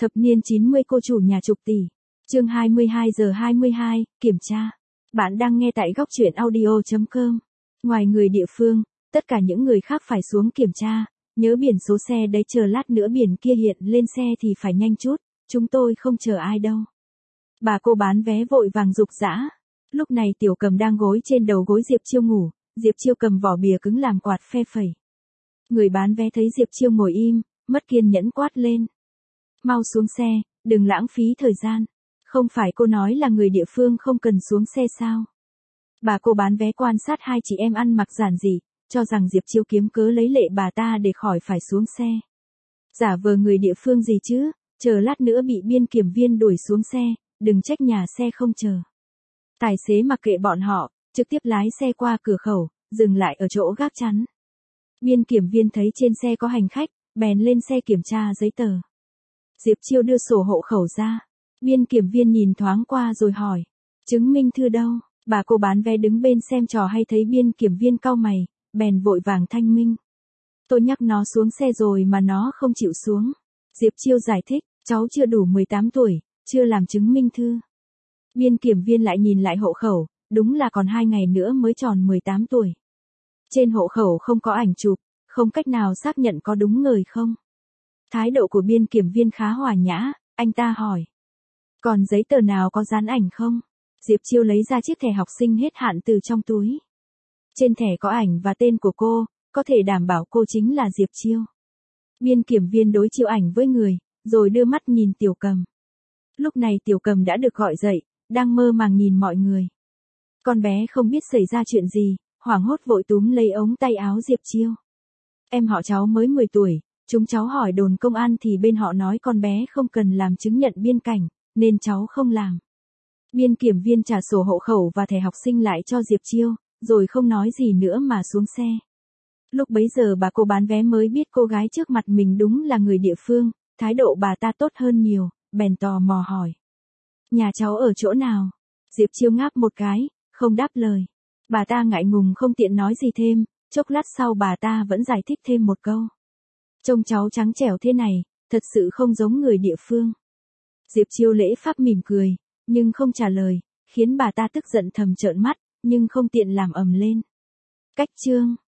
Thập niên 90 cô chủ nhà chục tỷ. Chương 22 giờ 22, kiểm tra. Bạn đang nghe tại góc truyện audio.com. Ngoài người địa phương, tất cả những người khác phải xuống kiểm tra. Nhớ biển số xe đấy, chờ lát nữa biển kia hiện lên xe thì phải nhanh chút, chúng tôi không chờ ai đâu. Bà cô bán vé vội vàng rục rã. Lúc này Tiểu Cầm đang gối trên đầu gối Diệp Chiêu ngủ, Diệp Chiêu cầm vỏ bìa cứng làm quạt phe phẩy. Người bán vé thấy Diệp Chiêu ngồi im, mất kiên nhẫn quát lên. Mau xuống xe, đừng lãng phí thời gian. Không phải cô nói là người địa phương không cần xuống xe sao? Bà cô bán vé quan sát hai chị em ăn mặc giản dị, cho rằng Diệp Chiêu kiếm cớ lấy lệ bà ta để khỏi phải xuống xe. Giả vờ người địa phương gì chứ, chờ lát nữa bị biên kiểm viên đuổi xuống xe, đừng trách nhà xe không chờ. Tài xế mặc kệ bọn họ, trực tiếp lái xe qua cửa khẩu, dừng lại ở chỗ gác chắn. Biên kiểm viên thấy trên xe có hành khách, bèn lên xe kiểm tra giấy tờ. Diệp Chiêu đưa sổ hộ khẩu ra. Biên kiểm viên nhìn thoáng qua rồi hỏi. Chứng minh thư đâu? Bà cô bán vé đứng bên xem trò hay thấy biên kiểm viên cau mày, bèn vội vàng thanh minh. Tôi nhắc nó xuống xe rồi mà nó không chịu xuống. Diệp Chiêu giải thích, cháu chưa đủ 18 tuổi, chưa làm chứng minh thư. Biên kiểm viên lại nhìn lại hộ khẩu, đúng là còn 2 ngày nữa mới tròn 18 tuổi. Trên hộ khẩu không có ảnh chụp, không cách nào xác nhận có đúng người không. Thái độ của biên kiểm viên khá hòa nhã, anh ta hỏi. Còn giấy tờ nào có dán ảnh không? Diệp Chiêu lấy ra chiếc thẻ học sinh hết hạn từ trong túi. Trên thẻ có ảnh và tên của cô, có thể đảm bảo cô chính là Diệp Chiêu. Biên kiểm viên đối chiếu ảnh với người, rồi đưa mắt nhìn Tiểu Cầm. Lúc này Tiểu Cầm đã được gọi dậy, đang mơ màng nhìn mọi người. Con bé không biết xảy ra chuyện gì, hoảng hốt vội túm lấy ống tay áo Diệp Chiêu. Em họ cháu mới 10 tuổi, chúng cháu hỏi đồn công an thì bên họ nói con bé không cần làm chứng nhận biên cảnh, nên cháu không làm. Biên kiểm viên trả sổ hộ khẩu và thẻ học sinh lại cho Diệp Chiêu, rồi không nói gì nữa mà xuống xe. Lúc bấy giờ bà cô bán vé mới biết cô gái trước mặt mình đúng là người địa phương, thái độ bà ta tốt hơn nhiều, bèn tò mò hỏi. Nhà cháu ở chỗ nào? Diệp Chiêu ngáp một cái, không đáp lời. Bà ta ngại ngùng không tiện nói gì thêm, chốc lát sau bà ta vẫn giải thích thêm một câu. Trông cháu trắng trẻo thế này, thật sự không giống người địa phương. Diệp Chiêu lễ phép mỉm cười, nhưng không trả lời, khiến bà ta tức giận thầm trợn mắt, nhưng không tiện làm ầm lên. Cách chương